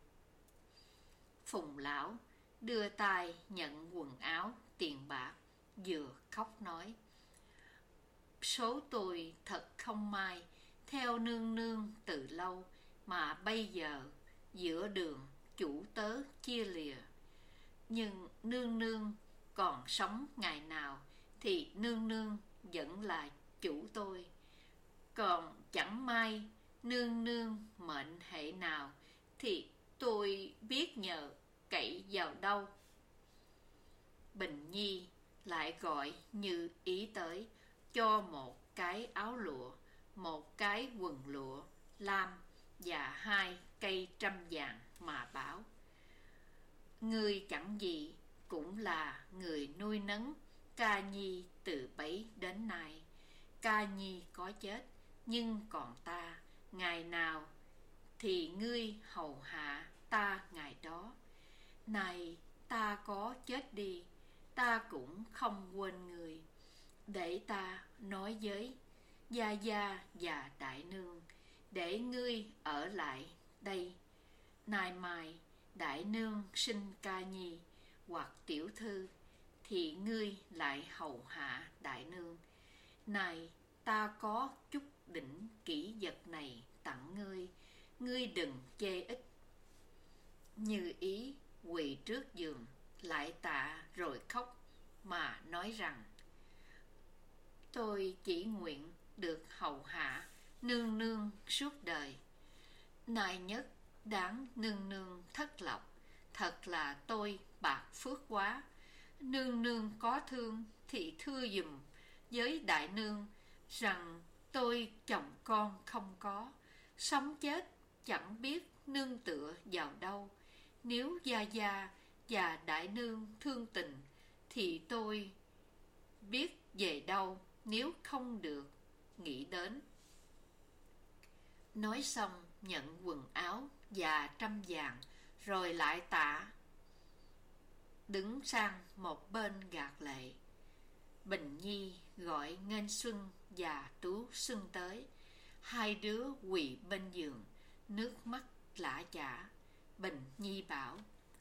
Phùng Lão đưa tay nhận quần áo tiền bạc, vừa khóc nói, số tôi thật không may, theo nương nương từ lâu, mà bây giờ giữa đường chủ tớ chia lìa. Nhưng nương nương còn sống ngày nào thì nương nương vẫn là chủ tôi, còn chẳng may nương nương mệnh hệ nào thì tôi biết nhờ cậy vào đâu. Bình Nhi lại gọi Như Ý tới, cho một cái áo lụa, một cái quần lụa lam và hai cây trăm vàng mà bảo, ngươi chẳng gì cũng là người nuôi nấng Ca Nhi từ bấy đến nay. Ca Nhi có chết, nhưng còn ta, ngày nào thì ngươi hầu hạ ta ngày đó. Này ta có chết đi, ta cũng không quên người. Để ta nói với gia gia và đại nương, để ngươi ở lại đây. Nay mai đại nương sinh Ca Nhi hoặc tiểu thư thì ngươi lại hầu hạ đại nương. Này ta có chút đỉnh kỷ vật này tặng ngươi, ngươi đừng chê ít. Như Ý quỳ trước giường lại tạ rồi khóc mà nói rằng, tôi chỉ nguyện được hầu hạ nương nương suốt đời. Nay nhất đáng nương nương thất lộc, thật là tôi bạc phước quá. Nương nương có thương thì thưa dùm với đại nương rằng tôi chồng con không có, sống chết chẳng biết nương tựa vào đâu. Nếu gia gia và đại nương thương tình thì tôi biết về đâu nếu không được nghĩ đến. Nói xong nhận quần áo và trăm vàng, rồi lại tạ, đứng sang một bên gạt lệ. Bình Nhi gọi Nghênh Xuân và Tú Xuân tới. Hai đứa quỳ bên giường, nước mắt lã chả. Bình Nhi bảo: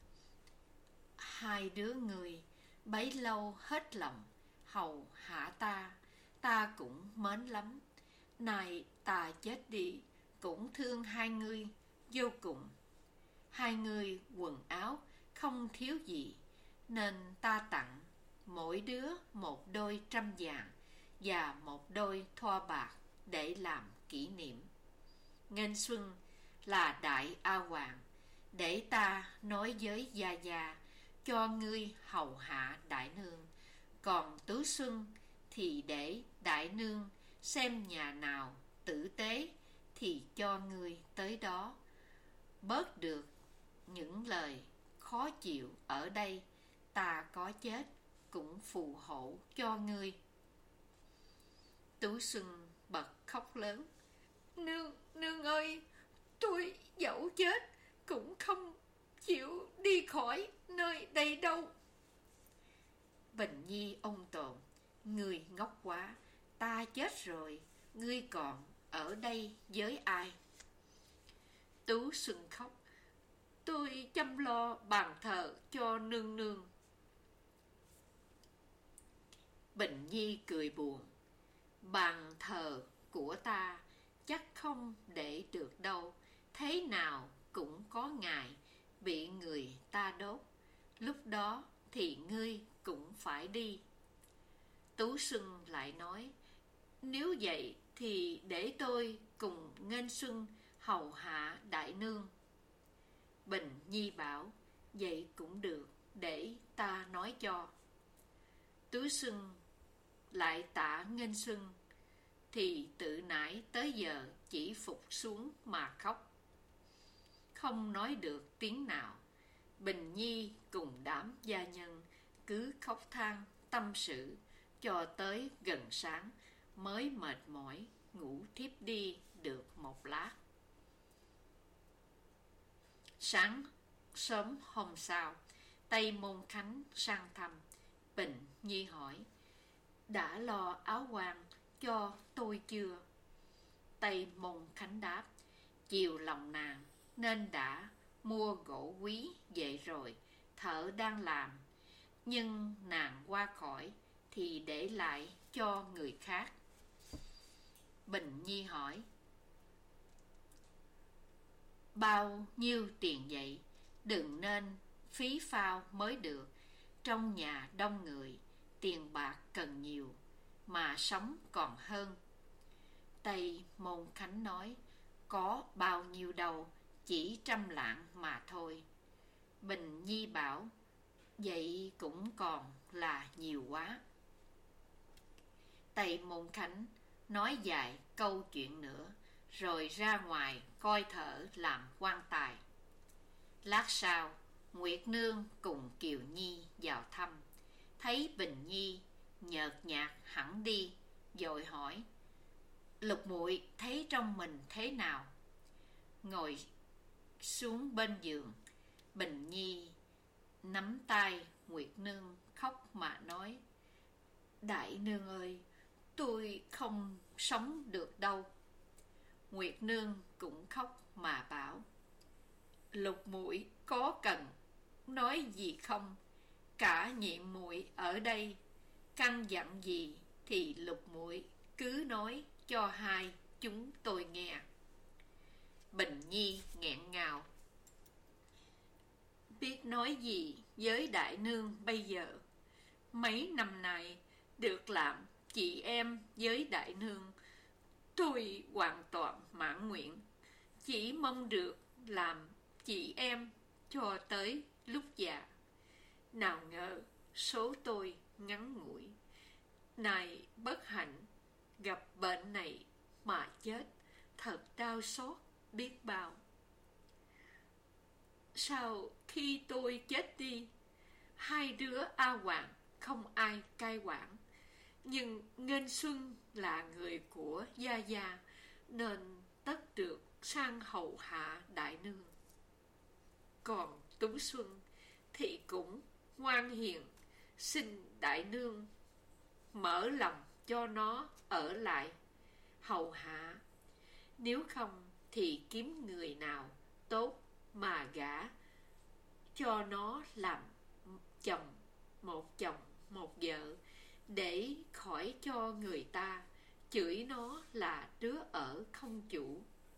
hai đứa người bấy lâu hết lòng hầu hạ ta, ta cũng mến lắm. Này ta chết đi cũng thương hai người vô cùng. Hai người quần áo không thiếu gì, nên ta tặng mỗi đứa một đôi trăm vàng và một đôi thoa bạc để làm kỷ niệm. Nghênh Xuân là đại A Hoàng, để ta nói với Gia Gia cho ngươi hầu hạ đại nương. Còn Tứ Xuân thì để đại nương xem nhà nào tử tế thì cho ngươi tới đó, bớt được những lời khó chịu ở đây. Ta có chết cũng phù hộ cho ngươi. Tú Xuân bật khóc lớn: Nương, nương ơi, tôi dẫu chết cũng không chịu đi khỏi nơi đây đâu. Bình Nhi ôn tồn: Ngươi ngốc quá, ta chết rồi, ngươi còn ở đây với ai? Tú Xuân khóc: Tôi chăm lo bàn thờ cho nương nương. Bình Nhi cười buồn: Bàn thờ của ta chắc không để được đâu, thế nào cũng có ngày bị người ta đốt, lúc đó thì ngươi cũng phải đi. Tú Xuân lại nói: Nếu vậy thì để tôi cùng Nghênh Xuân hầu hạ đại nương. Bình Nhi bảo: Vậy cũng được, để ta nói cho. Tú Xuân lại tạ Nghênh Xuân, thì tự nãy tới giờ chỉ phục xuống mà khóc, không nói được tiếng nào. Bình Nhi cùng đám gia nhân cứ khóc than tâm sự cho tới gần sáng, mới mệt mỏi ngủ thiếp đi được một lát. Sáng sớm hôm sau, Tây Môn Khánh sang thăm. Bình Nhi hỏi: Đã lo áo quan cho tôi chưa? Tây Môn Khánh đáp: Chiều lòng nàng nên đã mua gỗ quý về rồi, thợ đang làm, nhưng nàng qua khỏi thì để lại cho người khác. Bình Nhi hỏi: Bao nhiêu tiền vậy? Đừng nên phí phao mới được. Trong nhà đông người, tiền bạc cần nhiều, mà sống còn hơn. Tây Môn Khánh nói: Có bao nhiêu đâu, chỉ trăm lạng mà thôi. Bình Nhi bảo: Vậy cũng còn là nhiều quá. Tây Môn Khánh nói dài câu chuyện nữa, rồi ra ngoài coi thợ làm quan tài. Lát sau, Nguyệt Nương cùng Kiều Nhi vào thăm. Thấy Bình Nhi nhợt nhạt hẳn đi, vội hỏi: Lục muội thấy trong mình thế nào? Ngồi xuống bên giường, Bình Nhi nắm tay Nguyệt Nương khóc mà nói: Đại nương ơi, tôi không sống được đâu. Nguyệt Nương cũng khóc mà bảo: Lục muội có cần nói gì không? Cả nhị muội ở đây, căn dặn gì thì Lục muội cứ nói cho hai chúng tôi nghe. Bình Nhi nghẹn ngào: Biết nói gì với đại nương bây giờ? Mấy năm nay được làm chị em với đại nương, tôi hoàn toàn mãn nguyện, chỉ mong được làm chị em cho tới lúc già. Nào ngờ số tôi ngắn ngủi, này bất hạnh gặp bệnh này mà chết, thật đau xót biết bao. Sau khi tôi chết đi, hai đứa A Hoàng không ai cai quản. Nhưng Nghênh Xuân là người của Gia Gia, nên tất được sang hầu hạ đại nương. Còn Tú Xuân thì cũng ngoan hiền, xin đại nương mở lòng cho nó ở lại hầu hạ. Nếu không thì kiếm người nào tốt mà gả cho nó làm chồng, một chồng một vợ, để khỏi cho người ta chửi nó là đứa ở không chủ.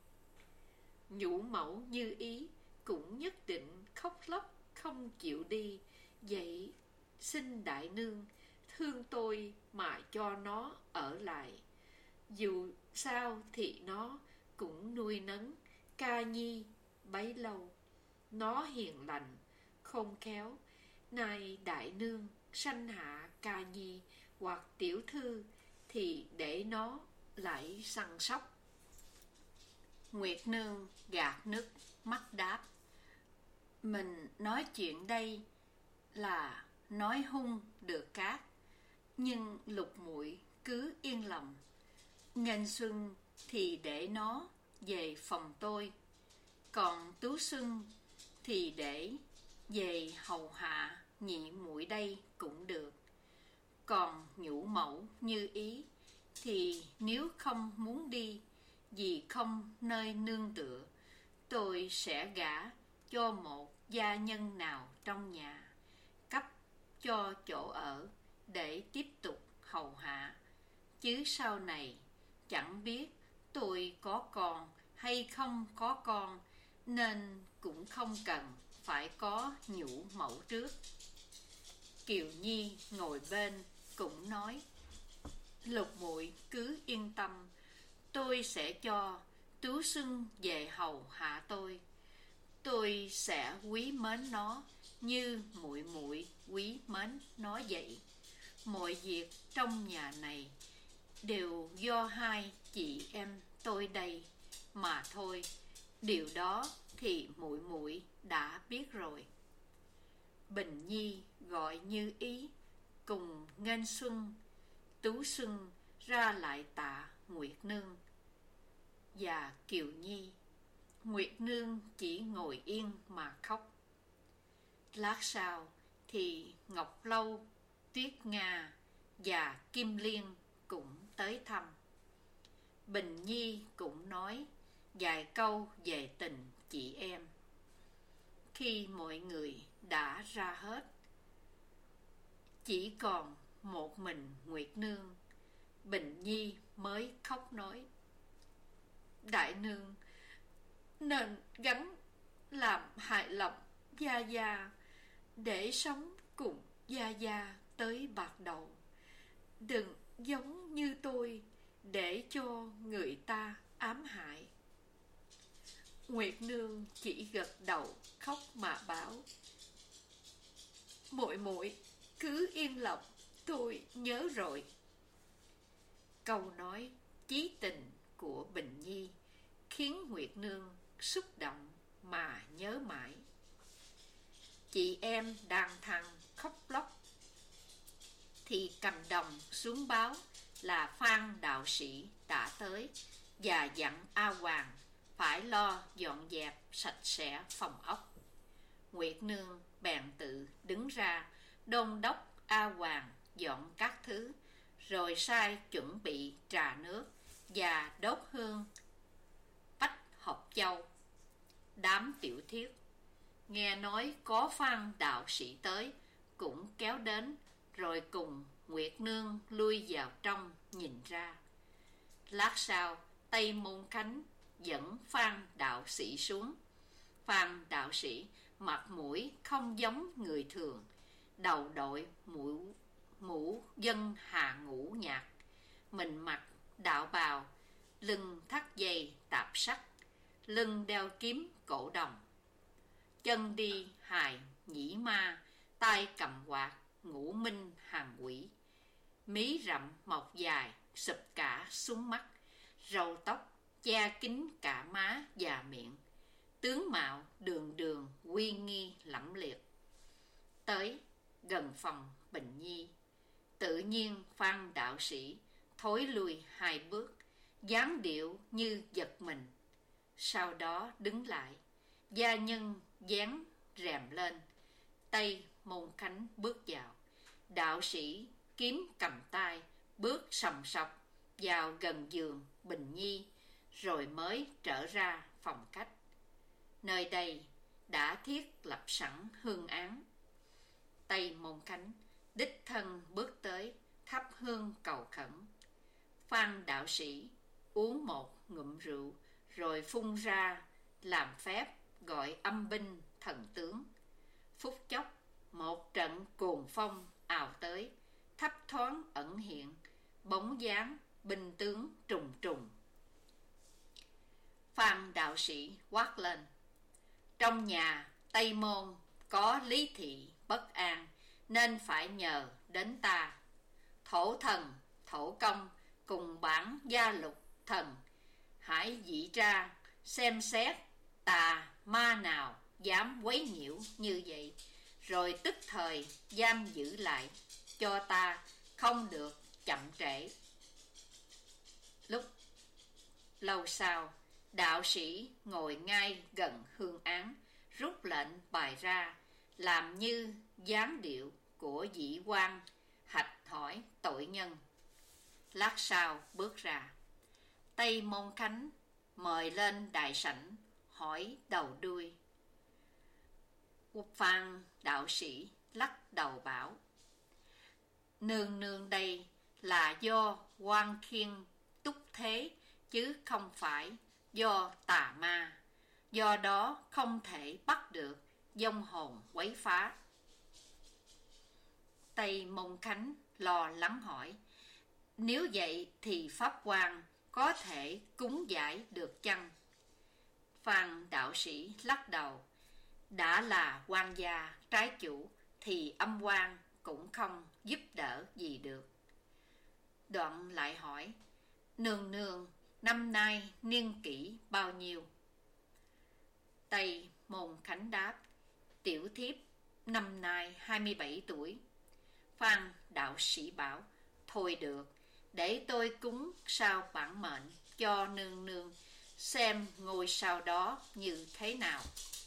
Nhũ mẫu Như Ý cũng nhất định khóc lóc không chịu đi. Vậy xin đại nương thương tôi mà cho nó ở lại. Dù sao thì nó cũng nuôi nấng Ca Nhi bấy lâu. Nó hiền lành, khôn khéo. Nay đại nương sanh hạ Ca Nhi hoặc tiểu thư thì để nó lại săn sóc. Nguyệt nương gạt nước mắt đáp: mình nói chuyện đây là nói hung được cát, nhưng Lục muội cứ yên lòng. Nghênh Xuân thì để nó về phòng tôi, còn Tú Xuân thì để về hầu hạ nhị muội đây cũng được. Còn nhũ mẫu Như Ý thì nếu không muốn đi vì không nơi nương tựa, tôi sẽ gả cho một gia nhân nào trong nhà, cấp cho chỗ ở để tiếp tục hầu hạ. Chứ sau này chẳng biết tôi có con hay không có con, nên cũng không cần phải có nhũ mẫu trước. Kiều Nhi ngồi bên cũng nói: Lục muội cứ yên tâm, tôi sẽ cho Tú Xuân về hầu hạ tôi. Tôi sẽ quý mến nó như muội muội quý mến nó vậy. Mọi việc trong nhà này đều do hai chị em tôi đây mà thôi. Điều đó thì muội muội đã biết rồi. Bình Nhi gọi Như Ý cùng Nghênh Xuân, Tú Xuân ra lại tạ Nguyệt nương và Kiều Nhi. Nguyệt nương chỉ ngồi yên mà khóc. Lát sau thì Ngọc Lâu, Tuyết Nga và Kim Liên cũng tới thăm. Bình Nhi cũng nói vài câu về tình chị em. Khi mọi người đã ra hết, chỉ còn một mình Nguyệt nương, Bình Nhi mới khóc nói: đại nương nên gắng làm hài lòng Gia Gia, để sống cùng Gia Gia tới bạc đầu. Đừng giống như tôi để cho người ta ám hại. Nguyệt nương chỉ gật đầu khóc mà bảo: muội muội cứ yên lòng, tôi nhớ rồi. Câu nói chí tình của Bình Nhi khiến Nguyệt nương xúc động mà nhớ mãi. Chị em đàn thằng khóc lóc thì Cầm Đồng xuống báo là Phan đạo sĩ đã tới và dặn A Hoàng phải lo dọn dẹp sạch sẽ phòng ốc. Nguyệt nương bèn tự đứng ra đôn đốc A Hoàng dọn các thứ, rồi sai chuẩn bị trà nước và đốt hương bách hợp châu. Đám tiểu thiếp nghe nói có Phan đạo sĩ tới cũng kéo đến, rồi cùng Nguyệt nương lui vào trong nhìn ra. Lát sau Tây Môn Khánh dẫn Phan đạo sĩ xuống. Phan đạo sĩ mặt mũi không giống người thường, đầu đội mũ mũ dân hà ngũ nhạc, mình mặc đạo bào, lưng thắt dây tạp sắt, lưng đeo kiếm cổ đồng, chân đi hài nhĩ ma, tay cầm quạt ngũ minh hàng quỷ, mí rậm mọc dài sụp cả xuống mắt, râu tóc che kín cả má và miệng, tướng mạo đường đường uy nghi lẫm liệt. Tới gần phòng Bình Nhi. Tự nhiên Phan đạo sĩ thối lui hai bước, dáng điệu như giật mình. Sau đó đứng lại, gia nhân dán rèm lên, Tây Môn Khánh bước vào. Đạo sĩ kiếm cầm tay, bước sòng sọc vào gần giường Bình Nhi, rồi mới trở ra phòng khách. Nơi đây đã thiết lập sẵn hương án. Tây Môn Khánh đích thân bước tới thắp hương cầu khẩn. Phan đạo sĩ uống một ngụm rượu, rồi phun ra làm phép gọi âm binh thần tướng. Phút chốc một trận cuồng phong ào tới, thấp thoáng ẩn hiện bóng dáng binh tướng trùng trùng. Phan đạo sĩ quát lên: trong nhà Tây Môn có lý thị bất an, nên phải nhờ đến ta. Thổ thần, thổ công cùng bản gia lục thần, hãy dĩ ra xem xét tà ma nào dám quấy nhiễu như vậy, rồi tức thời giam giữ lại cho ta, không được chậm trễ. Lúc lâu sau, đạo sĩ ngồi ngay gần hương án, rút lệnh bài ra, làm như dáng điệu của dĩ quan hạch hỏi tội nhân. Lát sau bước ra. Tây Môn Khánh mời lên đại sảnh, hỏi đầu đuôi. Phan đạo sĩ lắc đầu bảo: nương nương đây là do quan khiên túc thế, chứ không phải do tà ma, do đó không thể bắt được vong hồn quấy phá. Tây Môn Khánh lo lắng hỏi: nếu vậy thì pháp quan có thể cúng giải được chăng? Phan đạo sĩ lắc đầu: đã là quan gia trái chủ thì âm quan cũng không giúp đỡ gì được. Đoạn lại hỏi: nương nương năm nay niên kỷ bao nhiêu? Tây Môn Khánh đáp: tiểu thiếp năm nay hai mươi bảy tuổi. Phan đạo sĩ bảo: thôi được, để tôi cúng sao bản mệnh cho nương nương, xem ngôi sao đó như thế nào.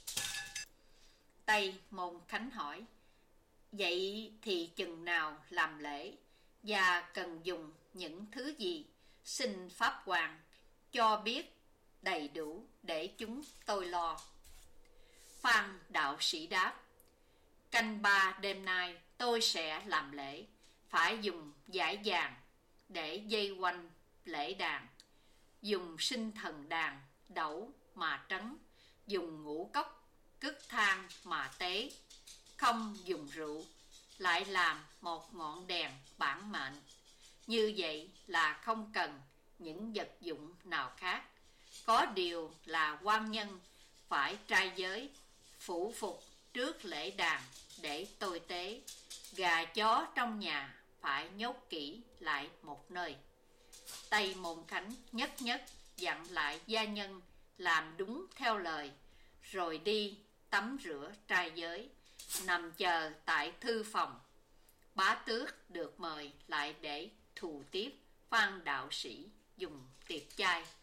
Tây Môn Khánh hỏi: vậy thì chừng nào làm lễ, và cần dùng những thứ gì? Xin pháp hoàng cho biết đầy đủ để chúng tôi lo. Phan đạo sĩ đáp: canh ba đêm nay tôi sẽ làm lễ, phải dùng dải vàng để dây quanh lễ đàn, dùng sinh thần đàn đẩu mà trấn, dùng ngũ cốc cất than mà tế, không dùng rượu, lại làm một ngọn đèn bản mệnh. Như vậy là không cần những vật dụng nào khác. Có điều là quan nhân phải trai giới, phủ phục trước lễ đàn để tôi tế. Gà chó trong nhà phải nhốt kỹ lại một nơi. Tây Môn Khánh nhất nhất dặn lại gia nhân làm đúng theo lời, rồi đi tắm rửa trai giới, nằm chờ tại thư phòng. Bá tước được mời lại để thù tiếp Phan đạo sĩ dùng tiệc chay.